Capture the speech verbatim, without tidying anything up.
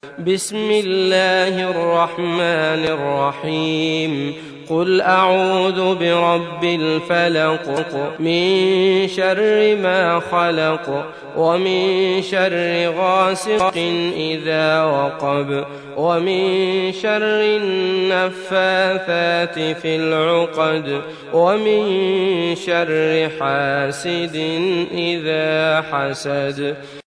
بسم الله الرحمن الرحيم قل أعوذ برب الفلق من شر ما خلق ومن شر غاسق إذا وقب ومن شر النفاثات في العقد ومن شر حاسد إذا حسد.